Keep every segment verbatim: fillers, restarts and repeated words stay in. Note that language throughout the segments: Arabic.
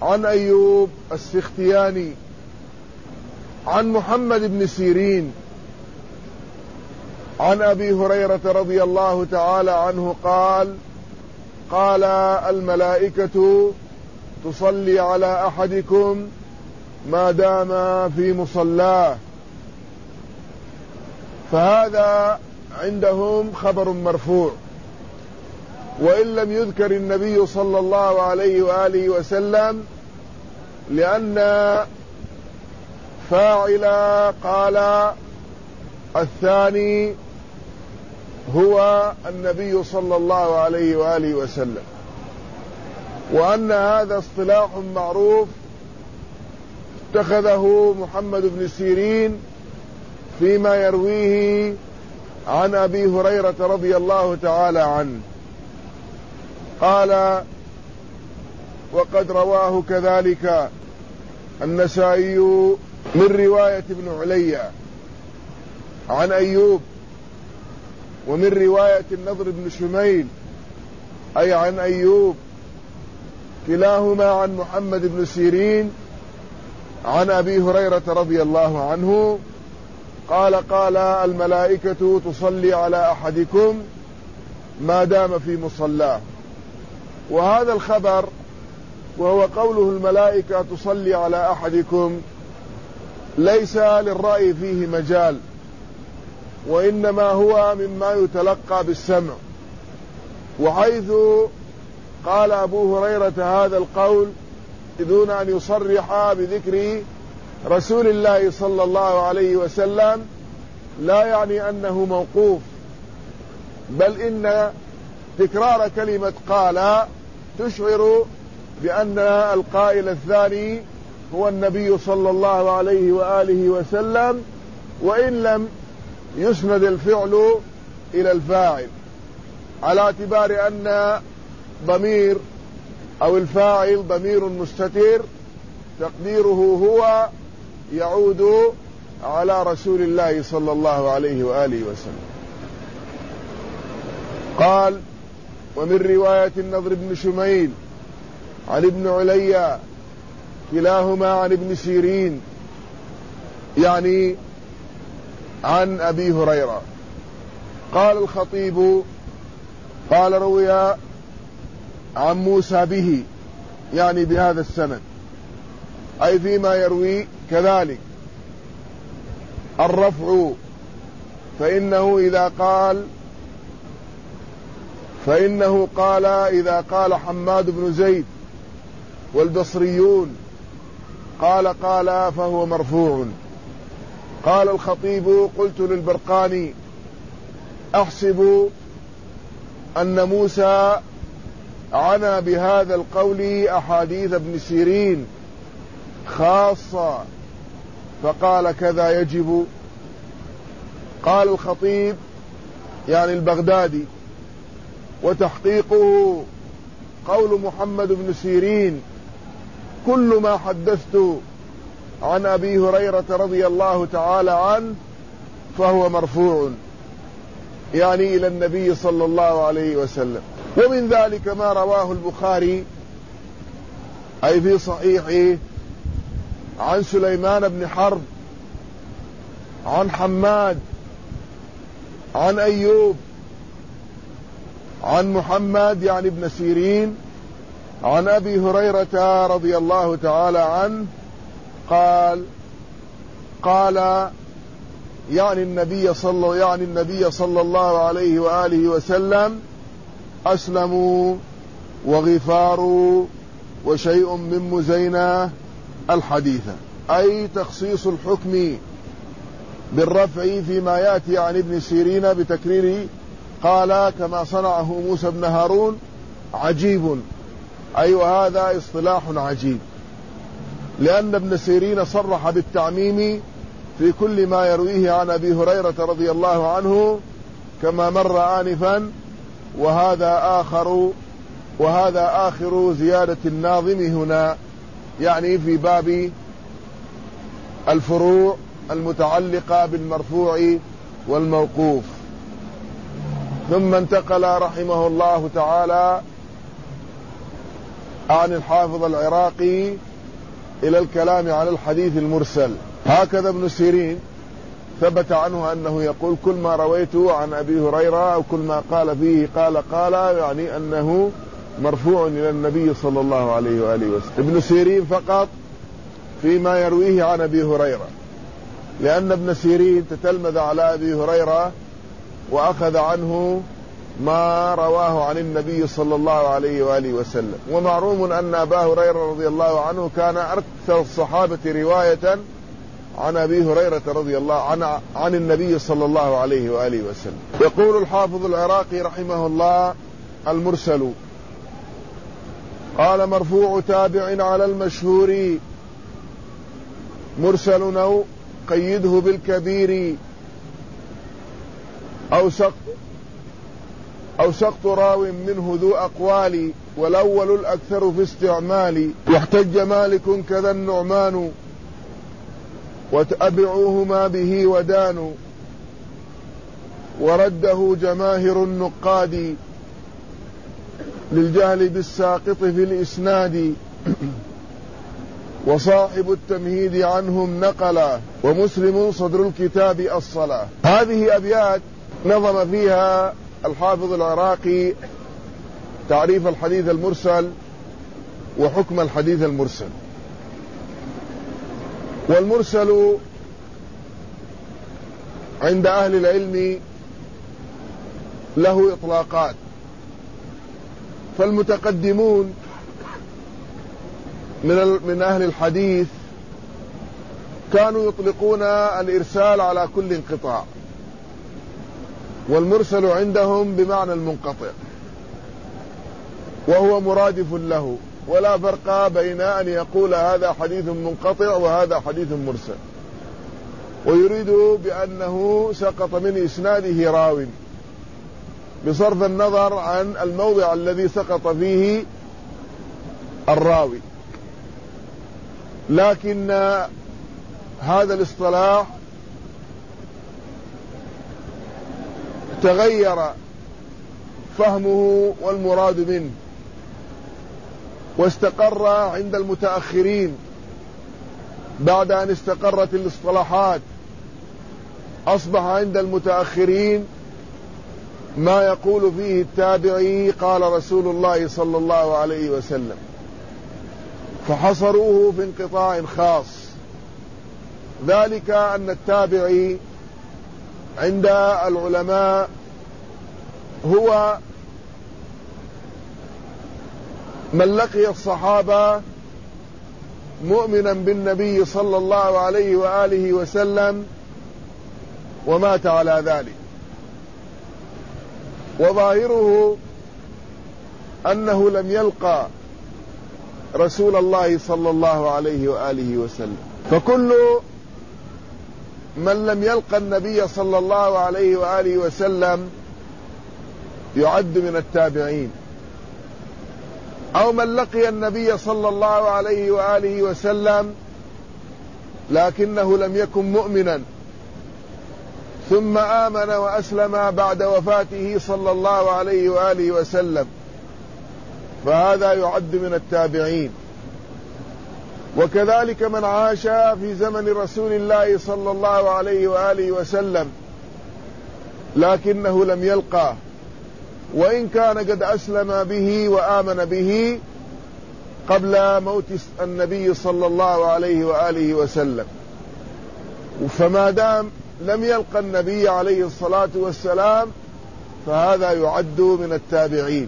عن أيوب السختياني عن محمد بن سيرين عن أبي هريرة رضي الله تعالى عنه قال: قال الملائكة تصلي على أحدكم ما دام في مصلاه. فهذا عندهم خبر مرفوع، وإن لم يذكر النبي صلى الله عليه وآله وسلم، لأن فاعل قال الثاني هو النبي صلى الله عليه وآله وسلم، وأن هذا اصطلاح معروف اتخذه محمد بن سيرين فيما يرويه عن أبي هريرة رضي الله تعالى عنه. قال: وقد رواه كذلك النسائي من رواية ابن علي عن أيوب، ومن رواية النضر بن شميل أي عن أيوب، كلاهما عن محمد بن سيرين عن أبي هريرة رضي الله عنه قال: قال الملائكة تصلي على أحدكم ما دام في مصلاه. وهذا الخبر وهو قوله الملائكة تصلي على أحدكم ليس للرأي فيه مجال، وإنما هو مما يتلقى بالسمع. وحيث قال أبو هريرة هذا القول دون أن يصرح بذكر رسول الله صلى الله عليه وسلم، لا يعني أنه موقوف، بل إن تكرار كلمة قال تشعر بأن القائل الثاني هو النبي صلى الله عليه وآله وسلم، وإن لم يسند الفعل إلى الفاعل، على اعتبار أن ضمير أو الفاعل ضمير مستتر تقديره هو يعود على رسول الله صلى الله عليه وآله وسلم. قال: ومن رواية النضر بن شميل عن ابن علي كلاهما عن ابن سيرين يعني عن أبي هريرة. قال الخطيب: قال روي عن موسى به، يعني بهذا السند، أي فيما يروي كذلك الرفع، فإنه إذا قال فإنه قال إذا قال حماد بن زيد والبصريون قال قال فهو مرفوع. قال الخطيب: قلت للبرقاني: أحسب أن موسى عنا بهذا القول أحاديث ابن سيرين خاصة، فقال: كذا يجب. قال الخطيب يعني البغدادي: وتحقيقه قول محمد بن سيرين: كل ما حدثت عن أبي هريرة رضي الله تعالى عنه فهو مرفوع، يعني إلى النبي صلى الله عليه وسلم. ومن ذلك ما رواه البخاري أي في صحيحه عن سليمان بن حرب عن حماد عن أيوب عن محمد يعني ابن سيرين عن أبي هريرة رضي الله تعالى عنه قال: قال يعني النبي صلى يعني النبي صلى الله عليه وآله وسلم: أسلموا وغفاروا وشيء من مزينة الحديثة، أي تخصيص الحكم بالرفع فيما يأتي عن ابن سيرين بتكرير قال كما صنعه موسى بن هارون عجيب، أي وهذا اصطلاح عجيب، لأن ابن سيرين صرح بالتعميم في كل ما يرويه عن أبي هريرة رضي الله عنه كما مر آنفا، وهذا آخر وهذا آخر زيادة الناظم هنا، يعني في باب الفروع المتعلقة بالمرفوع والموقوف. ثم انتقل رحمه الله تعالى عن الحافظ العراقي إلى الكلام على الحديث المرسل. هكذا ابن سيرين ثبت عنه أنه يقول كل ما رويته عن أبي هريرة أو كل ما قال فيه قال قال يعني أنه مرفوع إلى النبي صلى الله عليه وآله وسلم. ابن سيرين فقط فيما يرويه عن أبي هريرة، لأن ابن سيرين تتلمذ على أبي هريرة وأخذ عنه ما رواه عن النبي صلى الله عليه وآله وسلم. ومعلوم أن أبا هريرة رضي الله عنه كان أكثر الصحابة رواية عن أبي هريرة رضي الله عنه عن النبي صلى الله عليه وآله وسلم. يقول الحافظ العراقي رحمه الله: المرسل قال مرفوع تابع على المشهور، مرسل أو قيده بالكبير، أو سقط أو سقط راو منه ذو أقوال، والأول الأكثر في استعمال، واحتج مالك كذا النعمان، وتأبعوهما به ودانوا، ورده جماهر النقاد للجهل بالساقط في الإسناد، وصاحب التمهيد عنهم نقلا، ومسلم صدر الكتاب الصلاة. هذه أبيات نظم فيها الحافظ العراقي تعريف الحديث المرسل وحكم الحديث المرسل. والمرسل عند أهل العلم له إطلاقات، فالمتقدمون من من أهل الحديث كانوا يطلقون الإرسال على كل انقطاع، والمرسل عندهم بمعنى المنقطع، وهو مرادف له، ولا فرق بين أن يقول هذا حديث منقطع وهذا حديث مرسل، ويريد بأنه سقط من إسناده راو بصرف النظر عن الموضع الذي سقط فيه الراوي. لكن هذا الاصطلاح تغير فهمه والمراد منه، واستقر عند المتأخرين بعد أن استقرت الاصطلاحات. أصبح عند المتأخرين ما يقول فيه التابعي قال رسول الله صلى الله عليه وسلم، فحصروه في انقطاع خاص. ذلك أن التابعي عند العلماء هو من لقي الصحابة مؤمنا بالنبي صلى الله عليه وآله وسلم ومات على ذلك، وظاهره أنه لم يلقى رسول الله صلى الله عليه وآله وسلم. فكل من لم يلقى النبي صلى الله عليه وآله وسلم يعد من التابعين، أو من لقي النبي صلى الله عليه وآله وسلم لكنه لم يكن مؤمنا ثم آمن وأسلم بعد وفاته صلى الله عليه وآله وسلم، فهذا يعد من التابعين. وكذلك من عاش في زمن رسول الله صلى الله عليه وآله وسلم لكنه لم يلقاه، وإن كان قد أسلم به وآمن به قبل موت النبي صلى الله عليه وآله وسلم، فما دام لم يلقى النبي عليه الصلاة والسلام فهذا يعد من التابعين.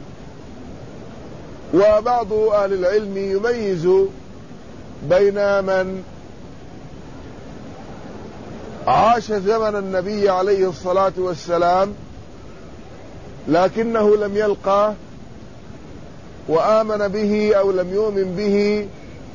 وبعض أهل العلم يميز بين من عاش زمن النبي عليه الصلاة والسلام لكنه لم يلقاه وآمن به أو لم يؤمن به،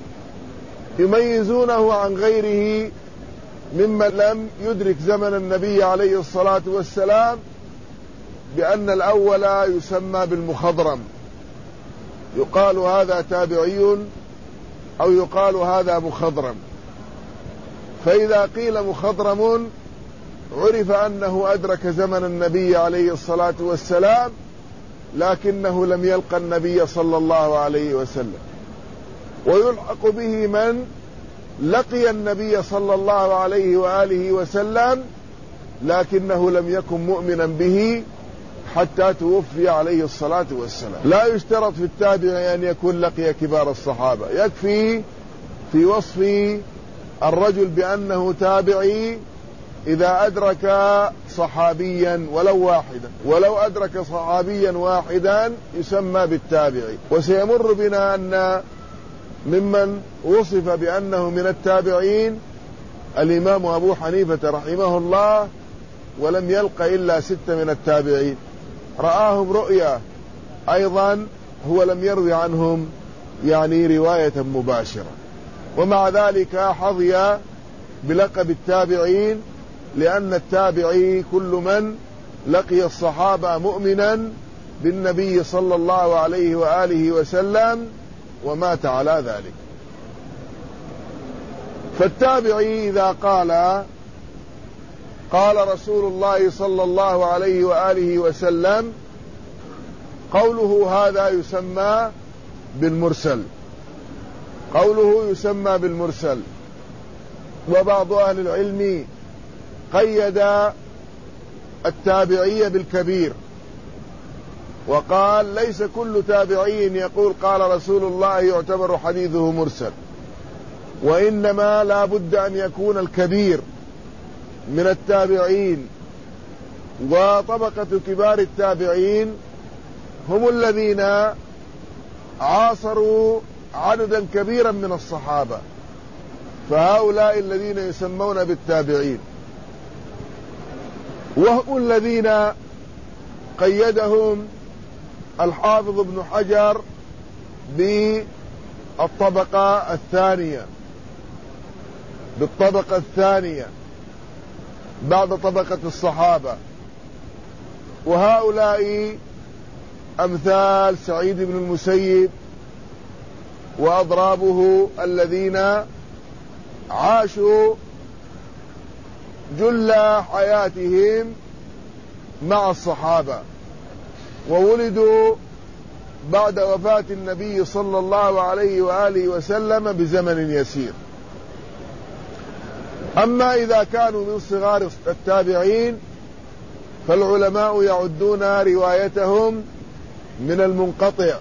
يميزونه عن غيره ممن لم يدرك زمن النبي عليه الصلاة والسلام بأن الأول يسمى بالمخضرم، يقال هذا تابعي أو يقال هذا مخضرم. فإذا قيل مخضرم عرف أنه أدرك زمن النبي عليه الصلاة والسلام لكنه لم يلقى النبي صلى الله عليه وسلم. ويلحق به من لقي النبي صلى الله عليه وآله وسلم لكنه لم يكن مؤمنا به حتى توفي عليه الصلاة والسلام. لا يشترط في التابع أن يكون لقي كبار الصحابة، يكفي في وصف الرجل بأنه تابعي إذا أدرك صحابيا ولو واحدا، ولو أدرك صحابيا واحدا يسمى بالتابعي. وسيمر بنا أن ممن وصف بأنه من التابعين الإمام أبو حنيفة رحمه الله، ولم يلق إلا ستة من التابعين رآهم رؤيا، أيضا هو لم يروي عنهم يعني رواية مباشرة، ومع ذلك حظي بلقب التابعين، لأن التابعي كل من لقي الصحابة مؤمنا بالنبي صلى الله عليه وآله وسلم ومات على ذلك. فالتابعي إذا قال قال رسول الله صلى الله عليه وآله وسلم، قوله هذا يسمى بالمرسل، قوله يسمى بالمرسل. وبعض أهل العلم قيد التابعي بالكبير وقال ليس كل تابعي يقول قال رسول الله يعتبر حديثه مرسل، وإنما لا بد أن يكون الكبير من التابعين. وطبقة كبار التابعين هم الذين عاصروا عددا كبيرا من الصحابة، فهؤلاء الذين يسمون بالتابعين، وهم الذين قيدهم الحافظ ابن حجر بالطبقة الثانية بالطبقة الثانية بعد طبقة الصحابة. وهؤلاء أمثال سعيد بن المسيب وأضرابه الذين عاشوا جل حياتهم مع الصحابة، وولدوا بعد وفاة النبي صلى الله عليه وآله وسلم بزمن يسير. أما إذا كانوا من صغار التابعين فالعلماء يعدون روايتهم من المنقطع،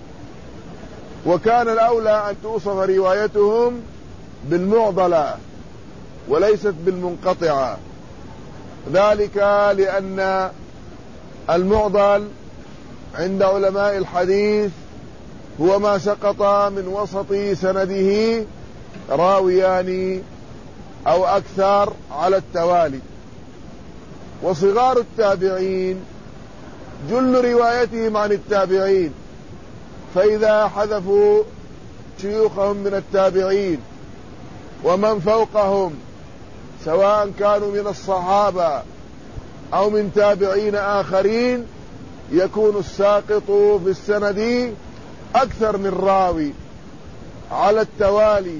وكان الأولى أن توصف روايتهم بالمعضلة وليست بالمنقطعة، ذلك لأن المعضل عند علماء الحديث هو ما سقط من وسط سنده راويان أو أكثر على التوالي. وصغار التابعين جل روايتهم عن التابعين، فإذا حذفوا شيوخهم من التابعين ومن فوقهم سواء كانوا من الصحابة أو من تابعين آخرين يكون الساقط في السند أكثر من راوي على التوالي،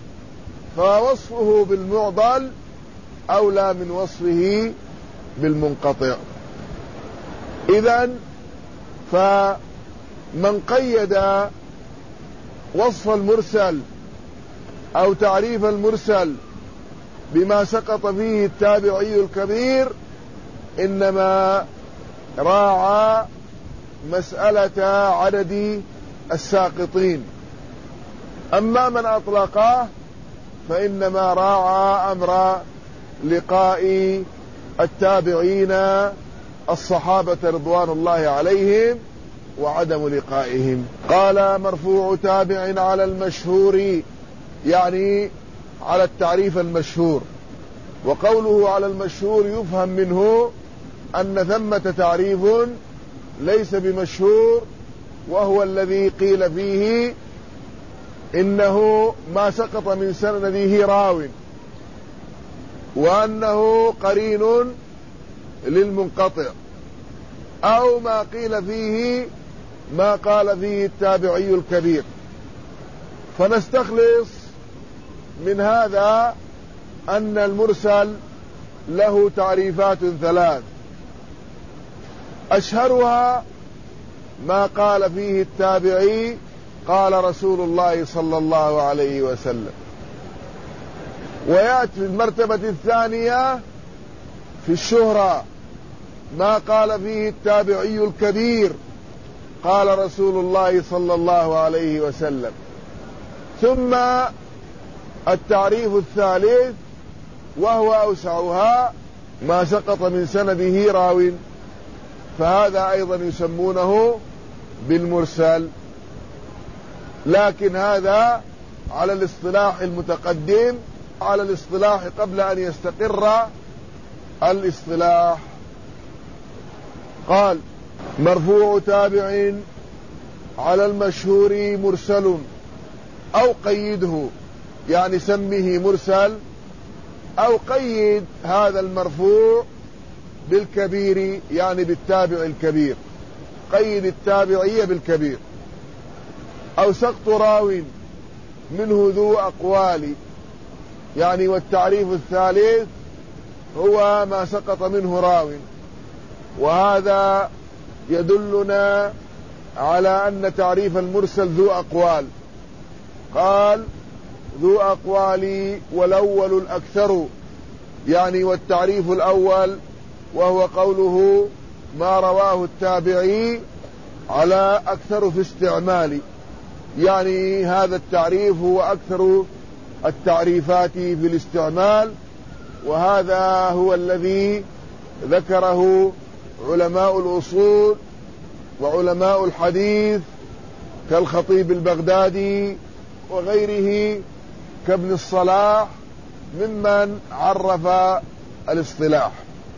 فوصفه بالمعضل أولى من وصفه بالمنقطع. إذن فمن قيد وصف المرسل أو تعريف المرسل بما سقط فيه التابعي الكبير إنما راعى مسألة عدد الساقطين، أما من أطلقه فإنما راعى أمر لقاء التابعين الصحابة رضوان الله عليهم وعدم لقائهم. قال مرفوع تابع على المشهور، يعني على التعريف المشهور. وقوله على المشهور يفهم منه أن ثمة تعريف ليس بمشهور، وهو الذي قيل فيه إنه ما سقط من سنده راو، وأنه قرين للمنقطع، أو ما قيل فيه ما قال فيه التابعي الكبير. فنستخلص من هذا أن المرسل له تعريفات ثلاث، أشهرها ما قال فيه التابعي قال رسول الله صلى الله عليه وسلم. ويأتي في المرتبة الثانية في الشهرة ما قال فيه التابعي الكبير قال رسول الله صلى الله عليه وسلم. ثم التعريف الثالث وهو أوسعها ما سقط من سنده راو، فهذا أيضا يسمونه بالمرسل، لكن هذا على الاصطلاح المتقدم، على الاصطلاح قبل أن يستقر الاصطلاح. قال: مرفوع تابع على المشهور مرسل أو قيده، يعني سمه مرسل أو قيد هذا المرفوع بالكبير، يعني بالتابع الكبير، قيد التابعية بالكبير. أو سقط راو منه ذو أقوال، يعني والتعريف الثالث هو ما سقط منه راو، وهذا يدلنا على أن تعريف المرسل ذو أقوال. قال: ذو أقوال والأول الأكثر، يعني والتعريف الأول وهو قوله ما رواه التابعي على أكثر في استعمال، يعني هذا التعريف هو أكثر التعريفات في الاستعمال، وهذا هو الذي ذكره علماء الأصول وعلماء الحديث كالخطيب البغدادي وغيره كابن الصلاح ممن عرف الاصطلاح.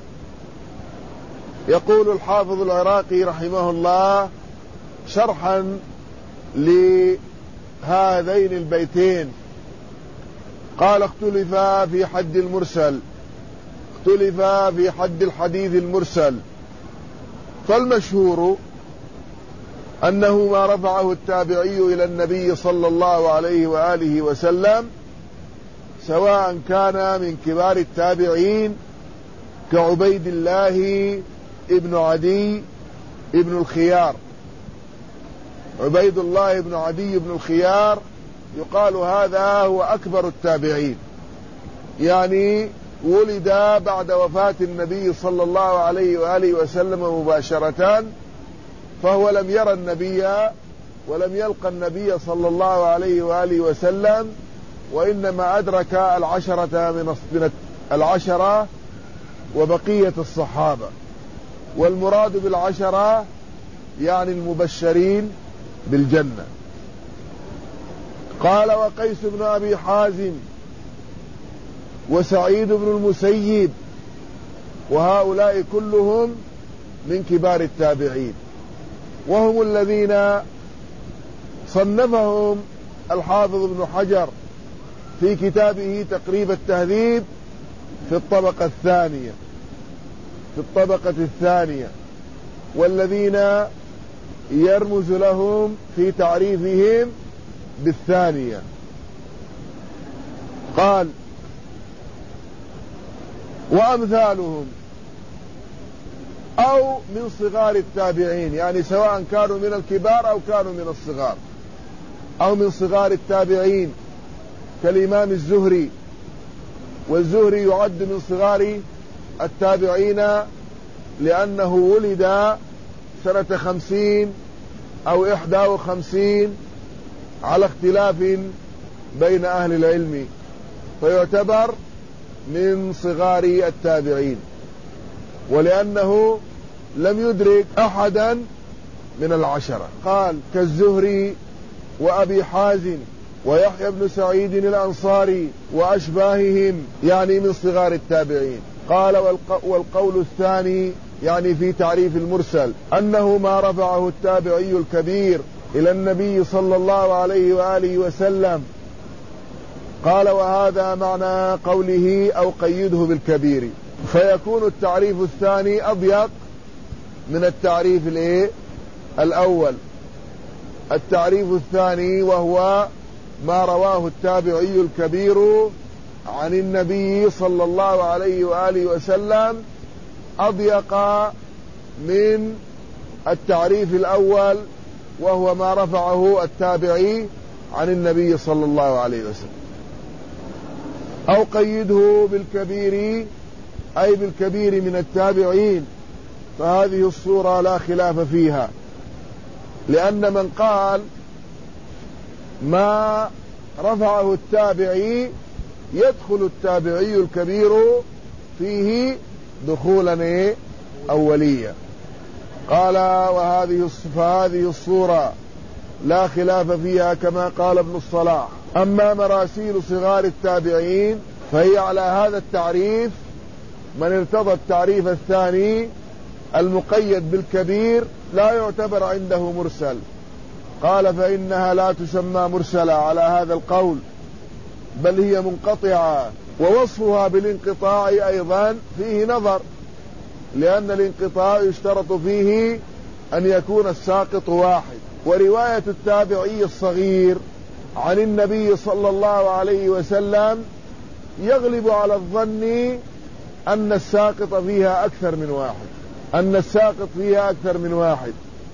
يقول الحافظ العراقي رحمه الله شرحا لهذين البيتين: قال: اختلف في حد المرسل، اختلف في حد الحديث المرسل، فالمشهور أنه ما رفعه التابعي إلى النبي صلى الله عليه وآله وسلم، سواء كان من كبار التابعين كعبيد الله ابن عدي ابن الخيار. عبيد الله ابن عدي ابن الخيار يقال هذا هو أكبر التابعين، يعني ولد بعد وفاة النبي صلى الله عليه وآله وسلم مباشرة، فهو لم يرى النبي ولم يلقى النبي صلى الله عليه وآله وسلم، وإنما أدرك العشرة من العشرة وبقية الصحابة، والمراد بالعشرة يعني المبشرين بالجنة. قال: وقيس بن أبي حازم وسعيد بن المسيب، وهؤلاء كلهم من كبار التابعين، وهم الذين صنفهم الحافظ ابن حجر في كتابه تقريب التهذيب في الطبقة الثانية في الطبقة الثانية والذين يرمز لهم في تعريفهم بالثانية. قال: وأمثالهم أو من صغار التابعين، يعني سواء كانوا من الكبار أو كانوا من الصغار، أو من صغار التابعين كالإمام الزهري، والزهري يعد من صغار التابعين لأنه ولد سنة خمسين أو إحدى وخمسين على اختلاف بين أهل العلم، فيعتبر من صغار التابعين، ولأنه لم يدرك أحدا من العشرة. قال: كالزهري وأبي حازم ويحيى بن سعيد الأنصاري وأشباههم، يعني من صغار التابعين. قال: والقول الثاني يعني في تعريف المرسل أنه ما رفعه التابعي الكبير إلى النبي صلى الله عليه وآله وسلم. قال: وهذا معنى قوله أو قيده بالكبير، فيكون التعريف الثاني أضيق من التعريف الايه الأول. التعريف الثاني وهو ما رواه التابعي الكبير عن النبي صلى الله عليه وآله وسلم أضيق من التعريف الأول وهو ما رفعه التابعي عن النبي صلى الله عليه وسلم. أو قيده بالكبير أي بالكبير من التابعين، فهذه الصورة لا خلاف فيها، لأن من قال ما رفعه التابعي يدخل التابعي الكبير فيه دخولا أوليا. قال وهذه فهذه الصورة لا خلاف فيها كما قال ابن الصلاح. أما مراسيل صغار التابعين فهي على هذا التعريف، من ارتضى التعريف الثاني المقيد بالكبير لا يعتبر عنده مرسل. قال فإنها لا تسمى مرسلة على هذا القول، بل هي منقطعة، ووصفها بالانقطاع أيضا فيه نظر، لأن الانقطاع يشترط فيه أن يكون الساقط واحد. ورواية التابعي الصغير عن النبي صلى الله عليه وسلم يغلب على الظن أن الساقط فيها أكثر من واحد أن الساقط فيها أكثر من واحد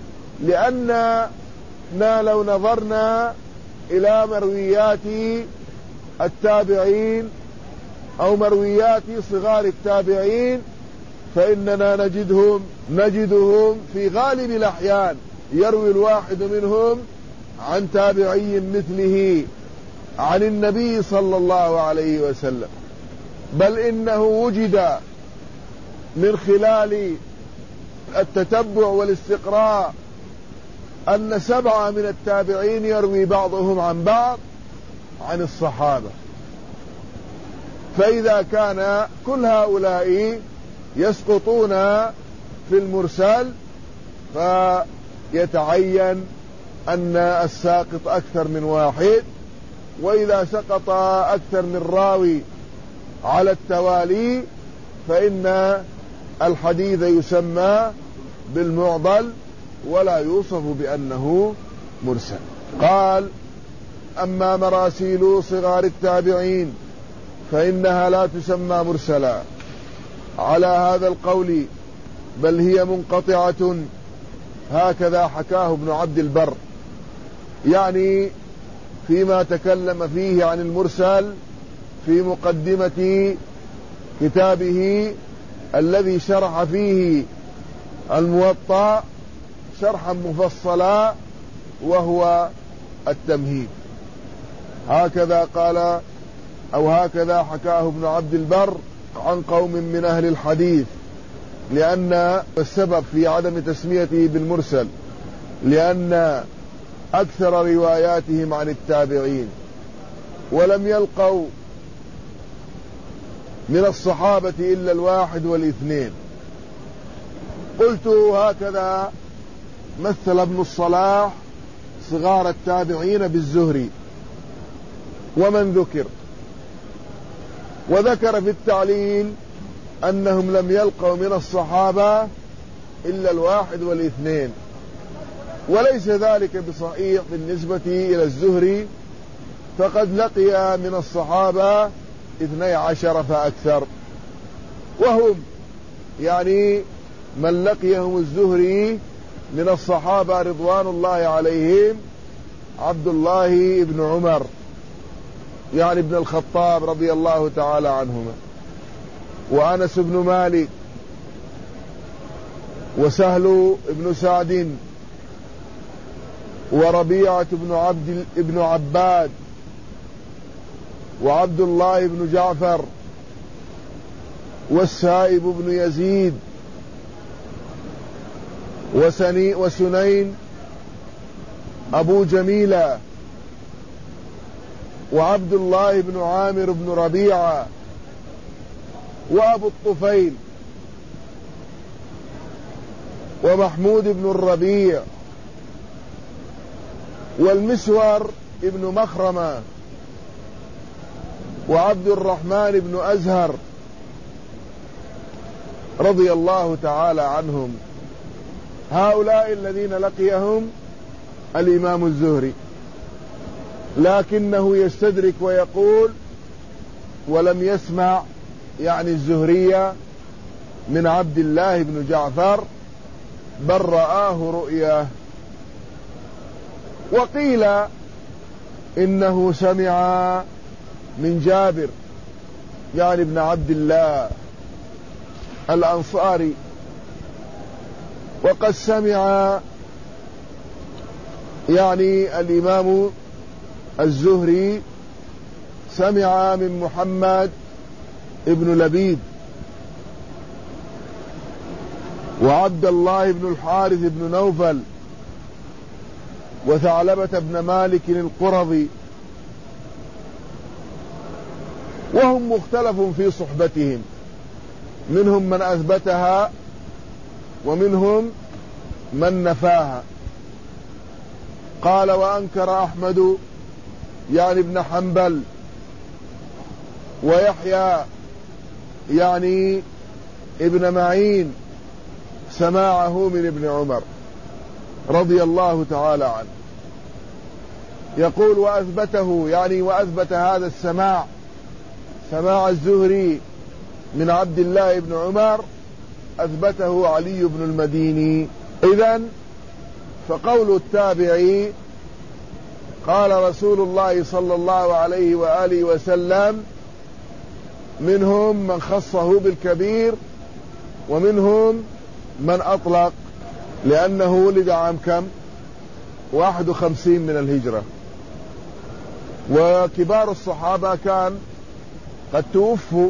لأننا لو نظرنا إلى مرويات التابعين أو مرويات صغار التابعين فإننا نجدهم نجدهم في غالب الأحيان يروي الواحد منهم عن تابعي مثله عن النبي صلى الله عليه وسلم، بل إنه وجد من خلال التتبع والاستقراء أن سبعة من التابعين يروي بعضهم عن بعض عن الصحابة. فإذا كان كل هؤلاء يسقطون في المرسل فيتعين أن الساقط أكثر من واحد، وإذا سقط أكثر من راوي على التوالي فإن الحديث يسمى بالمعضل ولا يوصف بأنه مرسل. قال أما مراسيل صغار التابعين فإنها لا تسمى مرسلا على هذا القول، بل هي منقطعة، هكذا حكاه ابن عبد البر، يعني فيما تكلم فيه عن المرسل في مقدمة كتابه الذي شرح فيه الموطأ شرحا مفصلا وهو التمهيد. هكذا قال أو هكذا حكاه ابن عبد البر عن قوم من أهل الحديث، لأن السبب في عدم تسميته بالمرسل لأن أكثر رواياتهم عن التابعين، ولم يلقوا من الصحابة إلا الواحد والاثنين. قلت هكذا مثل ابن الصلاح صغار التابعين بالزهري ومن ذكر، وذكر في التعليل أنهم لم يلقوا من الصحابة إلا الواحد والاثنين، وليس ذلك بصحيح بالنسبة إلى الزهري، فقد لقي من الصحابة اثني عشر فأكثر، وهم يعني من لقيهم الزهري من الصحابة رضوان الله عليهم عبد الله بن عمر يعني ابن الخطاب رضي الله تعالى عنهما، وأنس بن مالك، وسهل بن سعد، وربيعة بن عبد ابن عباد، وعبد الله بن جعفر، والسائب بن يزيد، وسني وسنين أبو جميلة، وعبد الله بن عامر بن ربيعة، وأبو الطفيل، ومحمود بن الربيع، والمسور ابن مخرمة، وعبد الرحمن بن أزهر رضي الله تعالى عنهم. هؤلاء الذين لقيهم الإمام الزهري، لكنه يستدرك ويقول ولم يسمع يعني الزهرية من عبد الله بن جعفر، بل رآه رؤيا. وقيل إنه سمع من جابر يعني ابن عبد الله الأنصاري، وقد سمع يعني الإمام الزهري سمع من محمد ابن لبيد وعبد الله بن الحارث بن نوفل وثعلبة بن مالك القرظي، وهم مختلف في صحبتهم، منهم من أثبتها ومنهم من نفاها. قال وأنكر أحمد يعني ابن حنبل ويحيى يعني ابن معين سماعه من ابن عمر رضي الله تعالى عنه. يقول وأثبته يعني وأثبت هذا السماع، سماع الزهري من عبد الله بن عمر، أثبته علي بن المديني. إذن فقول التابعي قال رسول الله صلى الله عليه وآله وسلم، منهم من خصه بالكبير ومنهم من أطلق، لأنه ولد عام كم؟ واحد وخمسين من الهجرة، وكبار الصحابة كان قد توفوا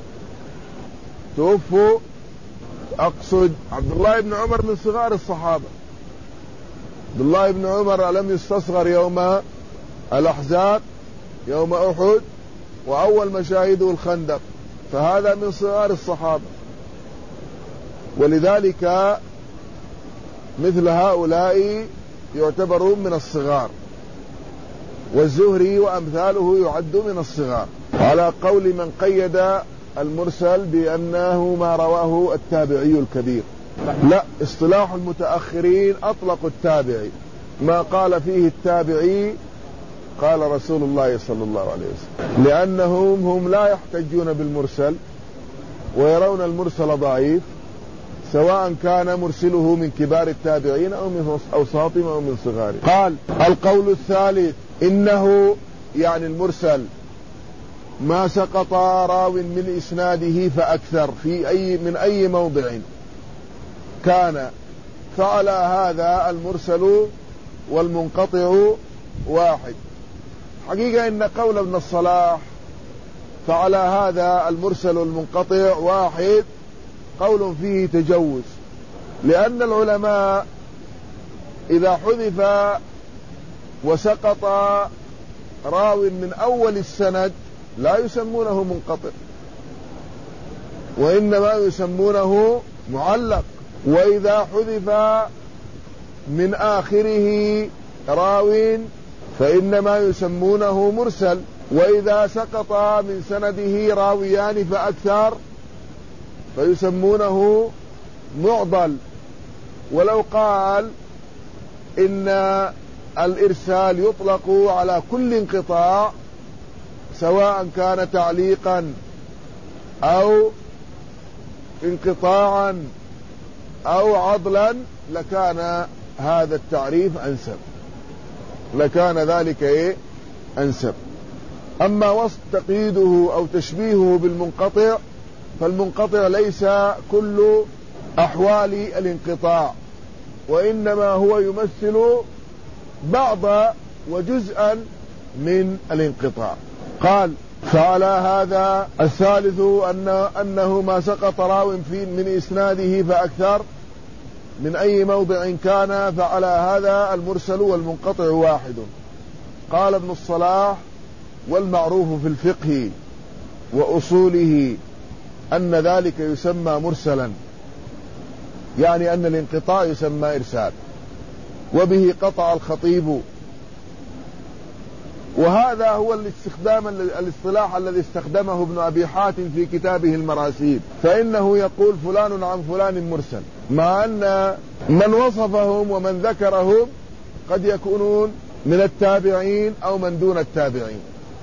توفوا أقصد عبد الله بن عمر من صغار الصحابة. عبد الله بن عمر لم يستصغر يوم الأحزاب، يوم أحد، وأول مشاهده الخندق، فهذا من صغار الصحابة، ولذلك مثل هؤلاء يعتبرون من الصغار، والزهري وأمثاله يعد من الصغار، على قول من قيد المرسل بأنه ما رواه التابعي الكبير. لا، اصطلاح المتأخرين أطلقوا التابعي، ما قال فيه التابعي قال رسول الله صلى الله عليه وسلم، لأنهم هم لا يحتجون بالمرسل ويرون المرسل ضعيف، سواء كان مرسله من كبار التابعين أو من أوساطهم أو من صغارهم. قال القول الثالث إنه يعني المرسل ما سقط راو من إسناده فأكثر في أي من أي موضع كان، فعلى هذا المرسل والمنقطع واحد. حقيقة إن قول ابن الصلاح فعلى هذا المرسل والمنقطع واحد قول فيه تجوز، لأن العلماء إذا حذف وسقط راو من أول السند لا يسمونه منقطع، وإنما يسمونه معلق. وإذا حذف من آخره راو فإنما يسمونه مرسل. وإذا سقط من سنده راويان فأكثر فيسمونه معضل. ولو قال إن الإرسال يطلق على كل انقطاع سواء كان تعليقا أو انقطاعا أو عضلا لكان هذا التعريف أنسب، لكان ذلك إيه أنسب. أما وصف تقييده أو تشبيهه بالمنقطع فالمنقطع ليس كل أحوال الانقطاع، وإنما هو يمثل بعض وجزءا من الانقطاع. قال فعلى هذا الثالث أن أنه ما سقط راو في من إسناده فأكثر من أي موضع كان، فعلى هذا المرسل والمنقطع واحد. قال ابن الصلاح والمعروف في الفقه وأصوله أن ذلك يسمى مرسلا، يعني أن الانقطاع يسمى إرسال، وبه قطع الخطيب. وهذا هو الاستخدام الاصطلاح الذي استخدمه ابن أبي حاتم في كتابه المراسيل، فإنه يقول فلان عن فلان مرسل، مع أن من وصفهم ومن ذكرهم قد يكونون من التابعين أو من دون التابعين،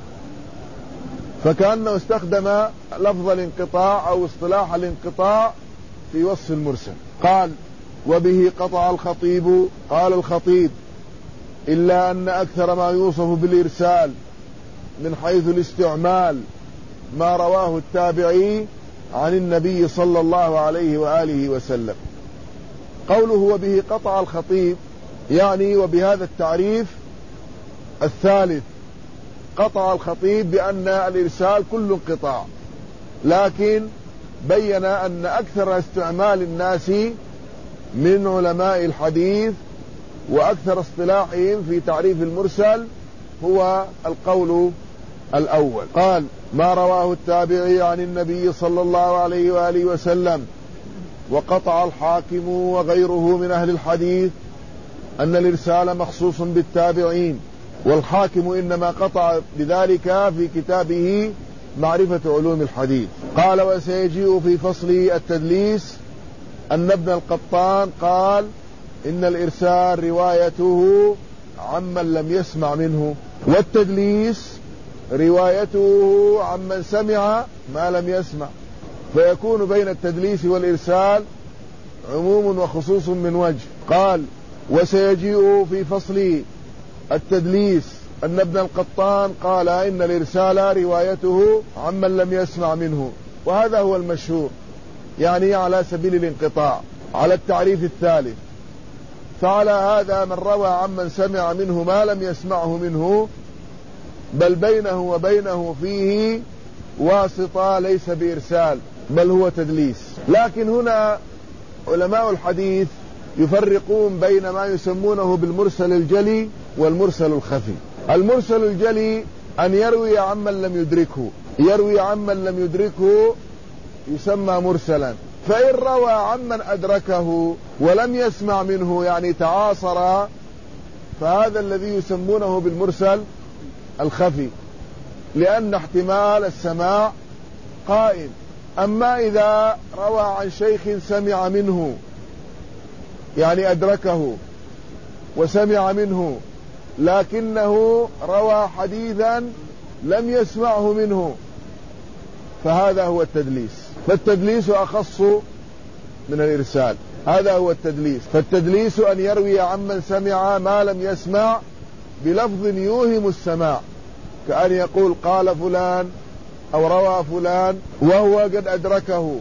فكأنه استخدم لفظ الانقطاع أو اصطلاح الانقطاع في وصف المرسل. قال وبه قطع الخطيب. قال الخطيب إلا أن أكثر ما يوصف بالإرسال من حيث الاستعمال ما رواه التابعي عن النبي صلى الله عليه وآله وسلم. قوله وبه قطع الخطيب، يعني وبهذا التعريف الثالث قطع الخطيب بأن الإرسال كل انقطاع، لكن بين أن أكثر استعمال الناس من علماء الحديث وأكثر اصطلاحهم في تعريف المرسل هو القول الأول. قال ما رواه التابعي عن النبي صلى الله عليه وآله وسلم. وقطع الحاكم وغيره من أهل الحديث أن الإرسال مخصوص بالتابعين، والحاكم إنما قطع بذلك في كتابه معرفة علوم الحديث. قال وسيجيء في فصل التدليس أن ابن القطان قال إن الإرسال روايته عمن لم يسمع منه، والتدليس روايته عمن سمع ما لم يسمع، فيكون بين التدليس والإرسال عموم وخصوص من وجه. قال وسيجيء في فصل التدليس أن ابن القطان قال إن الإرسال روايته عمن لم يسمع منه، وهذا هو المشهور، يعني على سبيل الانقطاع على التعريف الثالث. فعلى هذا من روى عمن سمع منه ما لم يسمعه منه، بل بينه وبينه فيه واسطة ليس بإرسال بل هو تدليس. لكن هنا علماء الحديث يفرقون بين ما يسمونه بالمرسل الجلي والمرسل الخفي. المرسل الجلي أن يروي عمن لم يدركه، يروي عمن لم يدركه يسمى مرسلا. فإن روى عمن أدركه ولم يسمع منه يعني تعاصر، فهذا الذي يسمونه بالمرسل الخفي، لأن احتمال السماع قائم. أما إذا روى عن شيخ سمع منه يعني أدركه وسمع منه، لكنه روى حديثا لم يسمعه منه، فهذا هو التدليس. فالتدليس أخص من الإرسال، هذا هو التدليس. فالتدليس أن يروي عمن سمع ما لم يسمع بلفظ يوهم السماع، كأن يقول قال فلان أو روى فلان وهو قد أدركه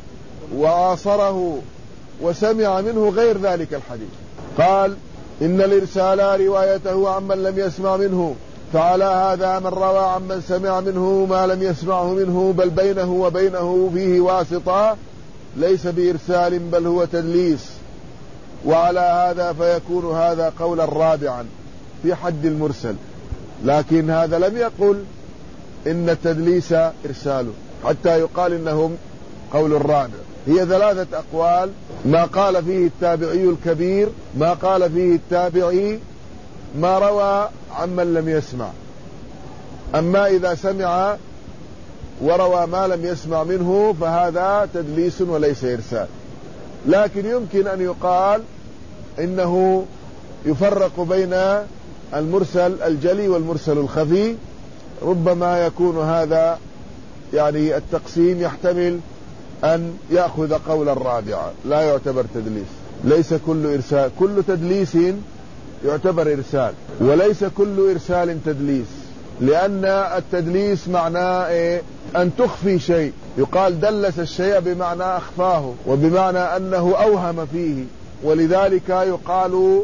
وعاصره وسمع منه غير ذلك الحديث. قال إن الإرسال روايته عمن لم يسمع منه، فعلى هذا من روى عمن سمع منه ما لم يسمعه منه بل بينه وبينه فيه واسطة ليس بإرسال بل هو تدليس. وعلى هذا فيكون هذا قولا رابعا في حد المرسل، لكن هذا لم يقل إن التدليس إرساله حتى يقال إنهم قول الرابع. هي ثلاثة أقوال: ما قال فيه التابعي الكبير، ما قال فيه التابعي، ما روى عمن لم يسمع. أما إذا سمع وروى ما لم يسمع منه فهذا تدليس وليس إرسال. لكن يمكن أن يقال إنه يفرق بين المرسل الجلي والمرسل الخفي. ربما يكون هذا يعني التقسيم يحتمل أن يأخذ قول الرابع، لا يعتبر تدليس. ليس كل إرسال، كل تدليس يعتبر إرسال، وليس كل إرسال تدليس، لأن التدليس معناه إيه؟ أن تخفي شيء. يقال دلس الشيء بمعنى أخفاه، وبمعنى أنه أوهم فيه. ولذلك يقال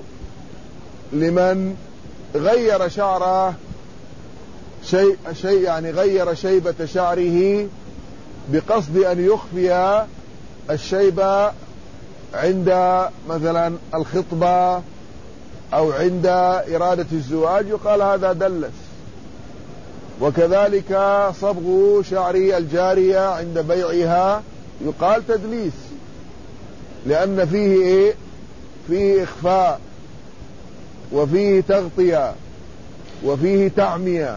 لمن غير شعره شيء شيء يعني غير شيبة شعره بقصد أن يخفي الشيبة عند مثلا الخطبة أو عند إرادة الزواج، يقال هذا دلس. وكذلك صبغ شعر الجارية عند بيعها يقال تدليس، لأن فيه إيه؟ فيه إخفاء وفيه تغطية وفيه تعمية.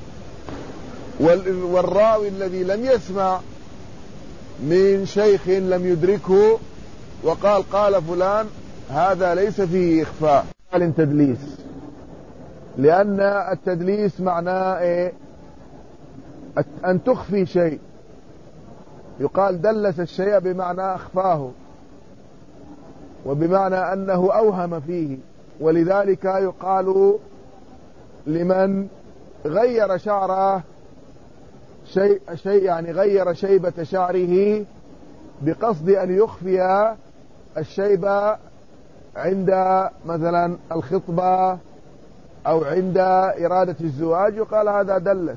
والراوي الذي لم يسمع من شيخ لم يدركه وقال قال فلان، هذا ليس فيه إخفاء، قال تدليس، لأن التدليس معناه إيه؟ أن تخفي شيء. يقال دلس الشيء بمعنى أخفاه، وبمعنى أنه أوهم فيه. ولذلك يقال لمن غير شعره شيء شيء يعني غير شيبة شعره بقصد أن يخفي الشيبة عند مثلا الخطبة أو عند إرادة الزواج، يقال هذا دلس.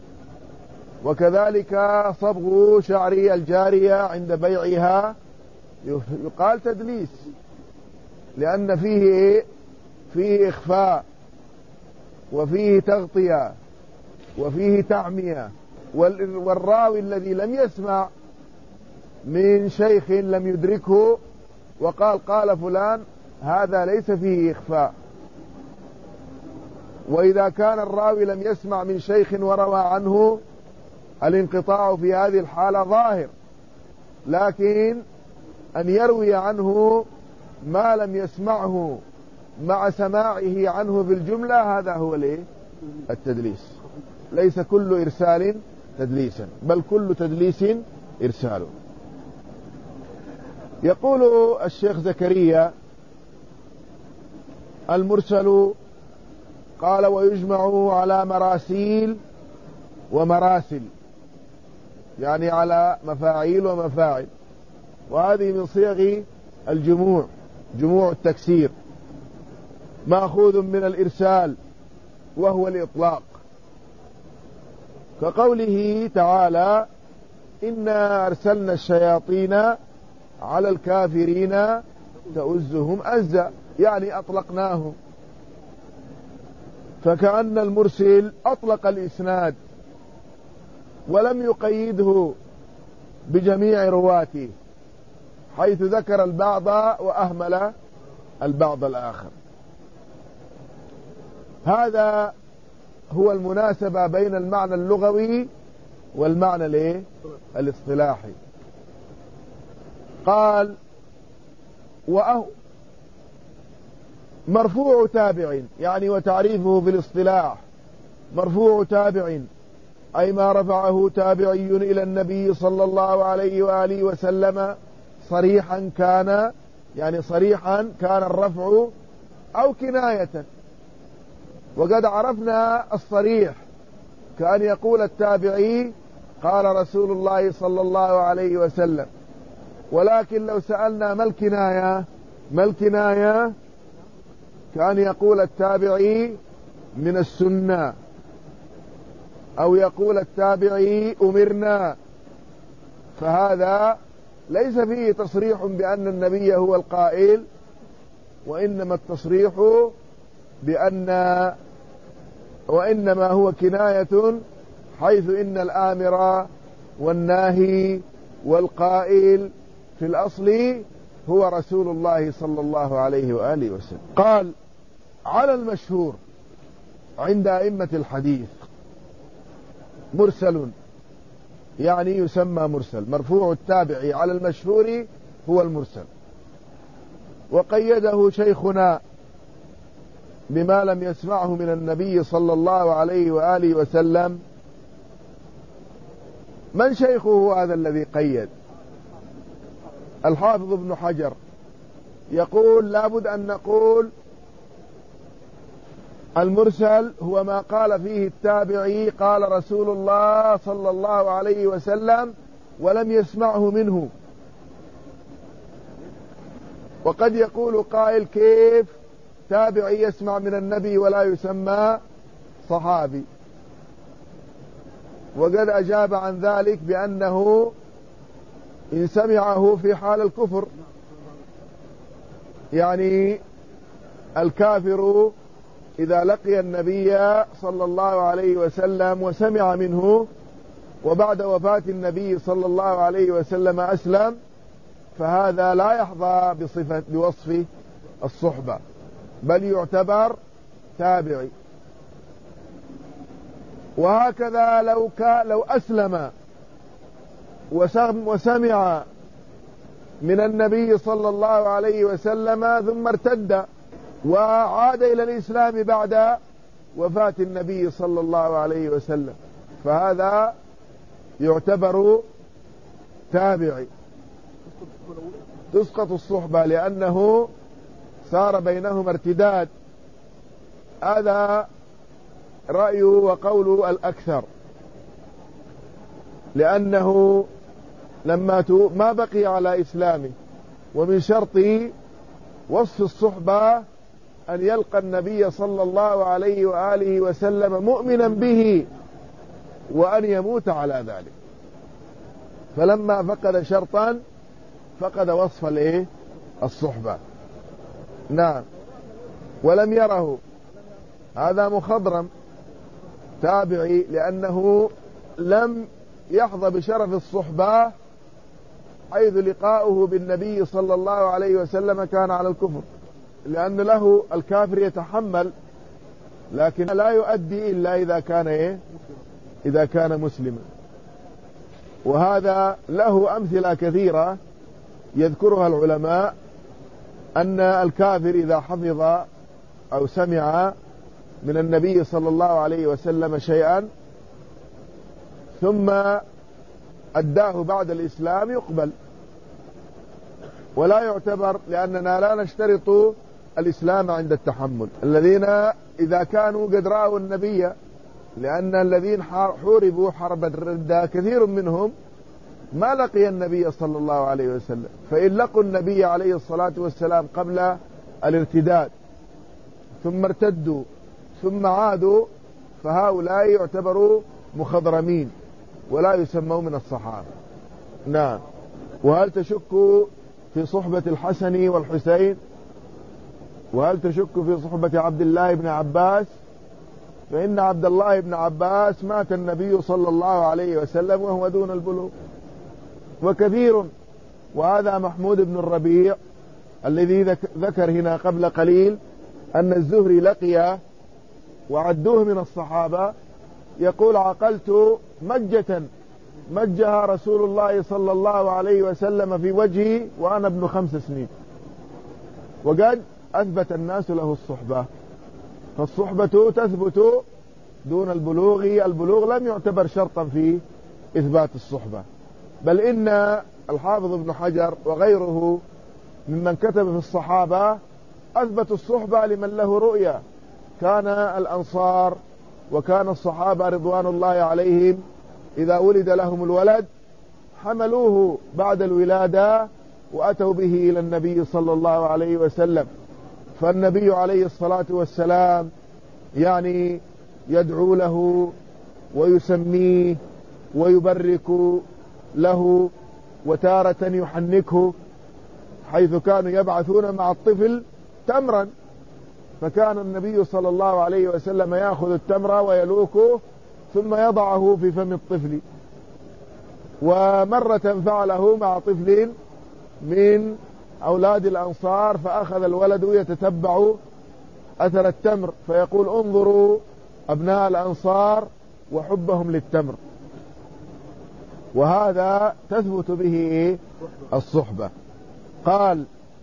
وكذلك صبغ شعر الجارية عند بيعها يقال تدليس، لأن فيه فيه إخفاء وفيه تغطية وفيه تعمية. والراوي الذي لم يسمع من شيخ لم يدركه وقال قال فلان، هذا ليس فيه إخفاء. وإذا كان الراوي لم يسمع من شيخ وروى عنه، الانقطاع في هذه الحالة ظاهر، لكن أن يروي عنه ما لم يسمعه مع سماعه عنه بالجملة، هذا هو التدليس. ليس كل إرسال تدليسا، بل كل تدليس إرسال. يقول الشيخ زكريا: المرسل قال ويجمع على مراسيل ومراسل، يعني على مفاعيل ومفاعل، وهذه من صيغ الجموع، جموع التكسير، مأخوذ من الإرسال وهو الإطلاق، كقوله تعالى: إنا أرسلنا الشياطين على الكافرين تؤزهم أزا، يعني أطلقناهم. فكأن المرسل أطلق الإسناد ولم يقيده بجميع رواته، حيث ذكر البعض وأهمل البعض الآخر. هذا هو المناسبة بين المعنى اللغوي والمعنى الايه الاصطلاحي. قال: وأهو مرفوع تابع، يعني وتعريفه في الاصطلاح مرفوع تابع، أي ما رفعه تابعي إلى النبي صلى الله عليه وآله وسلم صريحا كان، يعني صريحا كان الرفع أو كناية. وقد عرفنا الصريح كأن يقول التابعي قال رسول الله صلى الله عليه وسلم، ولكن لو سألنا ما الكناية ما الكناية كأن يقول التابعي من السنة، أو يقول التابعي أمرنا، فهذا ليس فيه تصريح بأن النبي هو القائل، وإنما التصريح بأن وإنما هو كناية، حيث إن الآمر والناهي والقائل في الأصل هو رسول الله صلى الله عليه وآله وسلم. قال: على المشهور عند أئمة الحديث مرسل، يعني يسمى مرسل، مرفوع التابع على المشهور هو المرسل. وقيده شيخنا بما لم يسمعه من النبي صلى الله عليه وآله وسلم. من شيخه هذا الذي قيد؟ الحافظ ابن حجر يقول: لابد أن نقول المرسل هو ما قال فيه التابعي قال رسول الله صلى الله عليه وسلم ولم يسمعه منه. وقد يقول قائل: كيف تابعي يسمع من النبي ولا يسمى صحابي؟ وقد أجاب عن ذلك بأنه إن سمعه في حال الكفر، يعني الكافر إذا لقي النبي صلى الله عليه وسلم وسمع منه وبعد وفاة النبي صلى الله عليه وسلم أسلم، فهذا لا يحظى بصفة بوصف الصحبة، بل يعتبر تابعي. وهكذا لو كان لو أسلم وسمع من النبي صلى الله عليه وسلم ثم ارتد وعاد إلى الإسلام بعد وفاة النبي صلى الله عليه وسلم، فهذا يعتبر تابعي، تسقط الصحبة، لأنه صار بينهما ارتداد. هذا رأيه وقوله الأكثر، لأنه لما ما بقي على إسلامه. ومن شرط وصف الصحبة أن يلقى النبي صلى الله عليه وآله وسلم مؤمنا به وأن يموت على ذلك. فلما فقد شرطا فقد وصف الايه الصحبة. نعم. ولم يره، هذا مخضرم تابعي، لأنه لم يحظى بشرف الصحبة حيث لقاؤه بالنبي صلى الله عليه وسلم كان على الكفر، لأن له الكافر يتحمل، لكن لا يؤدي إلا إذا كان إيه؟ إذا كان مسلما. وهذا له أمثلة كثيرة يذكرها العلماء، أن الكافر إذا حفظ أو سمع من النبي صلى الله عليه وسلم شيئا ثم أداه بعد الإسلام يقبل ولا يعتبر، لأننا لا نشترط الإسلام عند التحمل. الذين إذا كانوا قد رأوا النبي، لأن الذين حوربوا حرب الردة كثير منهم ما لقي النبي صلى الله عليه وسلم، فإن لقوا النبي عليه الصلاة والسلام قبل الارتداد ثم ارتدوا ثم عادوا فهؤلاء يعتبروا مخضرمين ولا يسموا من الصحابة. نعم. وهل تشك في صحبة الحسن والحسين؟ وهل تشك في صحبة عبد الله بن عباس؟ فإن عبد الله بن عباس مات النبي صلى الله عليه وسلم وهو دون البلوغ. وكثير، وهذا محمود بن الربيع الذي ذكر هنا قبل قليل أن الزهري لقي وعدوه من الصحابة، يقول عقلت مجة مجها رسول الله صلى الله عليه وسلم في وجهي وأنا ابن خمس سنين. وقد أثبت الناس له الصحبة، فالصحبة تثبت دون البلوغ. البلوغ لم يعتبر شرطا في إثبات الصحبة، بل إن الحافظ ابن حجر وغيره ممن كتب في الصحابة أثبتوا الصحبة لمن له رؤية. كان الأنصار وكان الصحابة رضوان الله عليهم إذا ولد لهم الولد حملوه بعد الولادة وأتوا به إلى النبي صلى الله عليه وسلم، فالنبي عليه الصلاة والسلام يعني يدعو له ويسميه ويبرك له، وتارة يحنكه، حيث كانوا يبعثون مع الطفل تمرا، فكان النبي صلى الله عليه وسلم يأخذ التمر ويلوكه ثم يضعه في فم الطفل. ومرة فعله مع طفل من أولاد الأنصار، فأخذ الولد يتتبع أثر التمر فيقول انظروا أبناء الأنصار وحبهم للتمر. وهذا تثبت به الصحبة. قال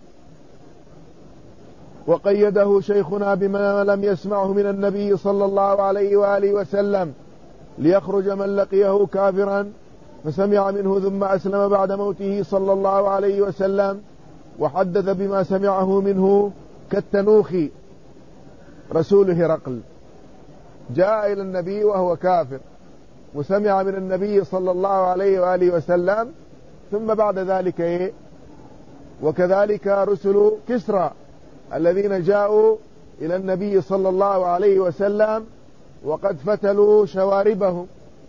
وقيده شيخنا بما لم يسمعه من النبي صلى الله عليه وآله وسلم، ليخرج من لقيه كافرا فسمع منه ثم أسلم بعد موته صلى الله عليه وسلم وحدث بما سمعه منه كالتنوخي رسول هرقل، جاء إلى النبي وهو كافر وسمع من النبي صلى الله عليه وآله وسلم ثم بعد ذلك إيه؟ وكذلك رسل كسرى الذين جاءوا إلى النبي صلى الله عليه وسلم وقد فتلوا شواربهم،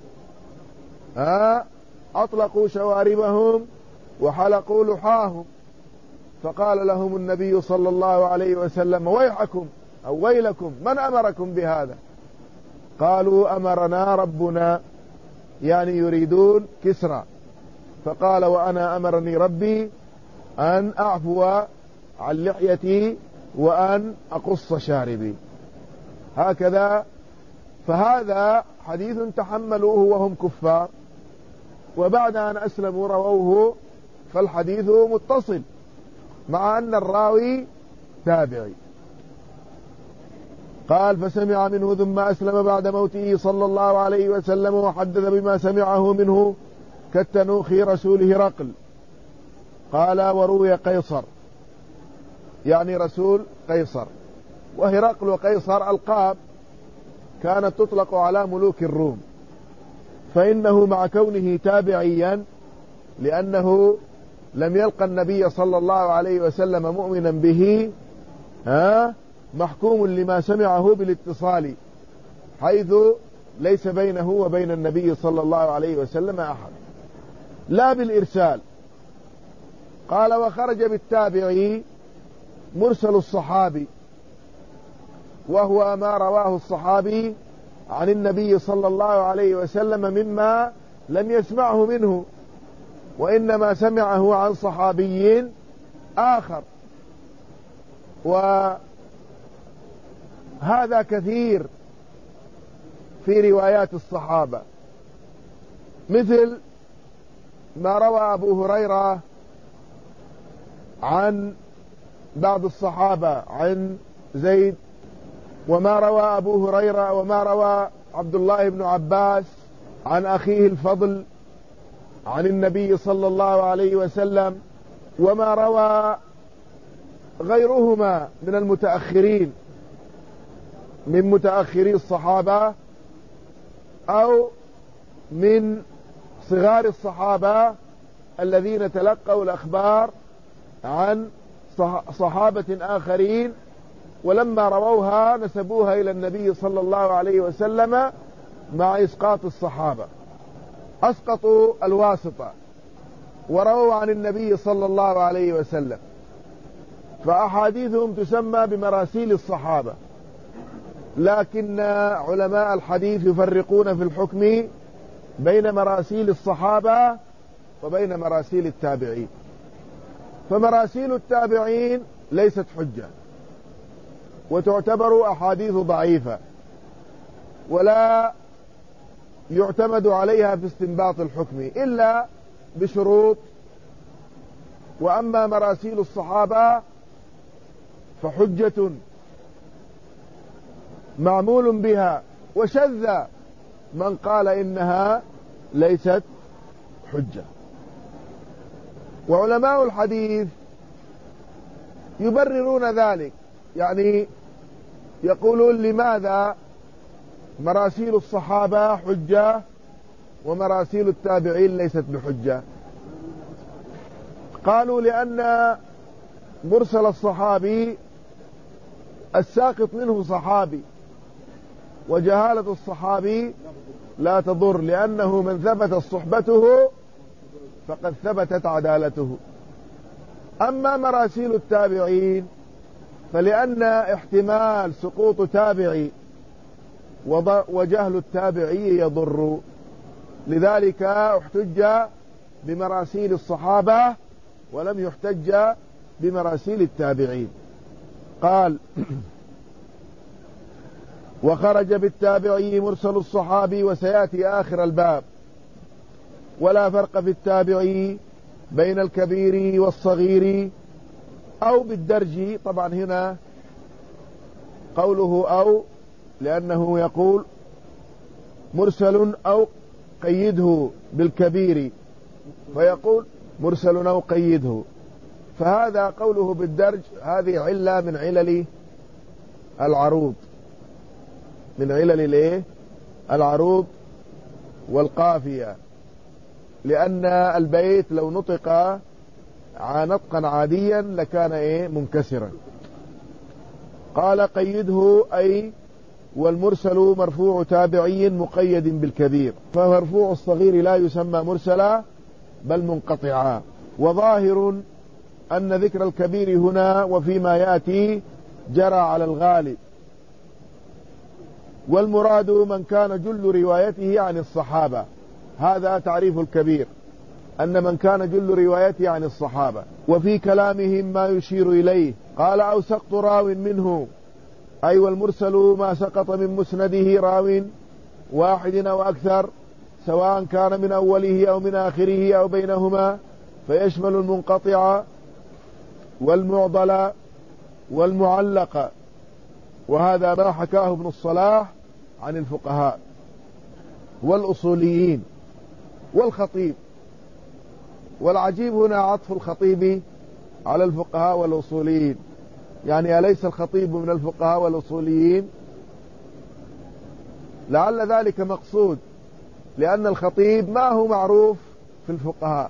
ها أطلقوا شواربهم وحلقوا لحاهم، فقال لهم النبي صلى الله عليه وسلم ويحكم أو ويلكم من أمركم بهذا؟ قالوا أمرنا ربنا، يعني يريدون كسرى. فقال وأنا أمرني ربي أن أعفو عن لحيتي وأن أقص شاربي، هكذا. فهذا حديث تحملوه وهم كفار، وبعد أن أسلموا رووه، فالحديث متصل مع أن الراوي تابعي. قال فسمع منه ثم أسلم بعد موته صلى الله عليه وسلم وحدث بما سمعه منه كالتنوخ رسول هرقل. قال وروي قيصر يعني رسول قيصر. وهرقل وقيصر ألقاب كانت تطلق على ملوك الروم، فإنه مع كونه تابعيا لأنه لم يلقى النبي صلى الله عليه وسلم مؤمنا به، ها محكوم لما سمعه بالاتصال، حيث ليس بينه وبين النبي صلى الله عليه وسلم أحد، لا بالإرسال. قال: وخرج بالتابعي مرسل الصحابي، وهو ما رواه الصحابي عن النبي صلى الله عليه وسلم مما لم يسمعه منه، وإنما سمعه عن صحابي آخر. وهذا كثير في روايات الصحابة، مثل ما روى أبو هريرة عن بعض الصحابة عن زيد، وما روى أبو هريرة وما روى عبد الله بن عباس عن أخيه الفضل عن النبي صلى الله عليه وسلم، وما روى غيرهما من المتأخرين من متأخري الصحابة أو من صغار الصحابة الذين تلقوا الأخبار عن صحابة آخرين، ولما رووها نسبوها إلى النبي صلى الله عليه وسلم مع إسقاط الصحابة، أسقطوا الواسطة ورووا عن النبي صلى الله عليه وسلم، فأحاديثهم تسمى بمراسيل الصحابة. لكن علماء الحديث يفرقون في الحكم بين مراسيل الصحابة وبين مراسيل التابعين. فمراسيل التابعين ليست حجة، وتعتبر أحاديث ضعيفة ولا يعتمد عليها في استنباط الحكم إلا بشروط. وأما مراسيل الصحابة فحجة معمول بها، وشذ من قال إنها ليست حجة. وعلماء الحديث يبررون ذلك، يعني يقولون: لماذا مراسيل الصحابة حجة ومراسيل التابعين ليست بحجة؟ قالوا: لأن مرسل الصحابي الساقط منه صحابي، وجهالة الصحابي لا تضر، لأنه من ثبتت صحبته فقد ثبتت عدالته. أما مراسيل التابعين فلأن احتمال سقوط تابعي وجهل التابعي يضر، لذلك احتج بمراسيل الصحابة ولم يحتج بمراسيل التابعين. قال: وخرج بالتابعي مرسل الصحابي، وسيأتي آخر الباب. ولا فرق في التابعي بين الكبير والصغير أو بالدرج. طبعا هنا قوله أو لأنه يقول مرسل أو قيده بالكبير، فيقول مرسل أو قيده، فهذا قوله بالدرج هذه علة من علل العروض، من علل الايه العروض والقافية، لأن البيت لو نطق نطقا عاديا لكان ايه منكسرا. قال: قيده أي والمرسل مرفوع تابعي مقيد بالكبير، فمرفوع الصغير لا يسمى مرسلا بل منقطعا. وظاهر أن ذكر الكبير هنا وفيما يأتي جرى على الغالب، والمراد من كان جل روايته عن الصحابة. هذا تعريف الكبير، أن من كان جل روايته عن الصحابة. وفي كلامهم ما يشير إليه. قال: أو سقط راو منه، أي والمرسل ما سقط من مسنده راو واحد أو أكثر، سواء كان من أوله أو من آخره أو بينهما، فيشمل المنقطع والمعضل والمعلق. وهذا ما حكاه ابن الصلاح عن الفقهاء والأصوليين والخطيب. والعجيب هنا عطف الخطيب على الفقهاء والأصوليين، يعني أليس الخطيب من الفقهاء والأصوليين؟ لعل ذلك مقصود، لأن الخطيب ما هو معروف في الفقهاء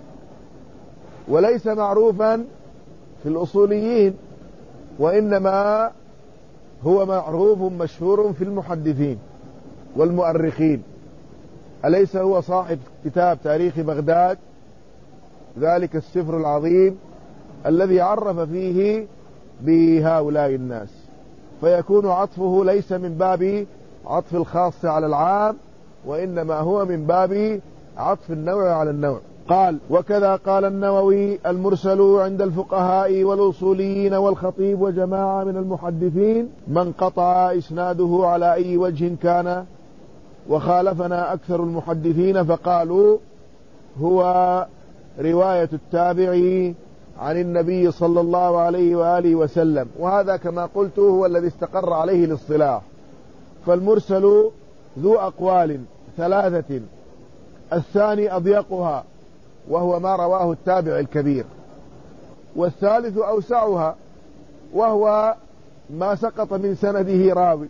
وليس معروفا في الأصوليين، وإنما هو معروف مشهور في المحدثين والمؤرخين. أليس هو صاحب كتاب تاريخ بغداد، ذلك السفر العظيم الذي عرف فيه بهؤلاء الناس؟ فيكون عطفه ليس من باب عطف الخاص على العام، وإنما هو من باب عطف النوع على النوع. قال: وكذا قال النووي: المرسل عند الفقهاء والأصوليين والخطيب وجماعة من المحدثين من قطع إسناده على أي وجه كان، وخالفنا أكثر المحدثين فقالوا هو رواية التابع عن النبي صلى الله عليه وآله وسلم. وهذا كما قلت هو الذي استقر عليه الاصطلاح. فالمرسل ذو أقوال ثلاثة، الثاني أضيقها وهو ما رواه التابع الكبير، والثالث أوسعها وهو ما سقط من سنده راوي،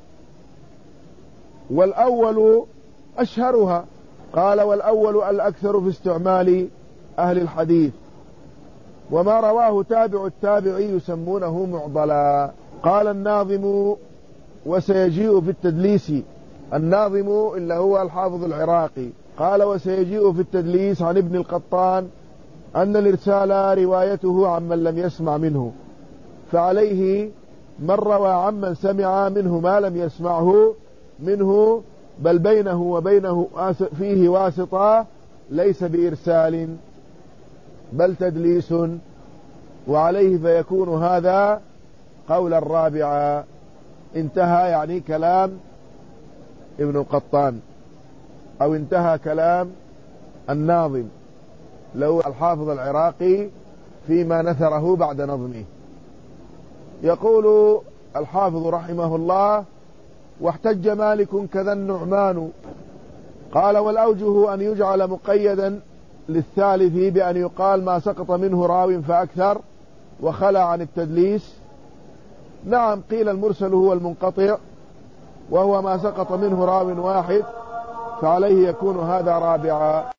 والأول أشهرها. قال: والأول الأكثر في استعمال أهل الحديث، وما رواه تابع التابع يسمونه معضلا. قال الناظم: وسيجيء في التدليس. الناظم إلا هو الحافظ العراقي قال: وسيجيء في التدليس عن ابن القطان أن الإرسال روايته عمن لم يسمع منه، فعليه من روى عمن سمع منه ما لم يسمعه منه، بل بينه وبينه فيه واسطة، ليس بإرسال بل تدليس، وعليه فيكون هذا قول الرابعة. انتهى يعني كلام ابن القطان، أو انتهى كلام الناظم لو الحافظ العراقي فيما نثره بعد نظمه. يقول الحافظ رحمه الله: واحتج مالك كذا النعمان. قال: والأوجه أن يجعل مقيدا للثالث بأن يقال ما سقط منه راو فأكثر وخلى عن التدليس. نعم، قيل المرسل هو المنقطع وهو ما سقط منه راو واحد، فعليه يكون هذا رابعا.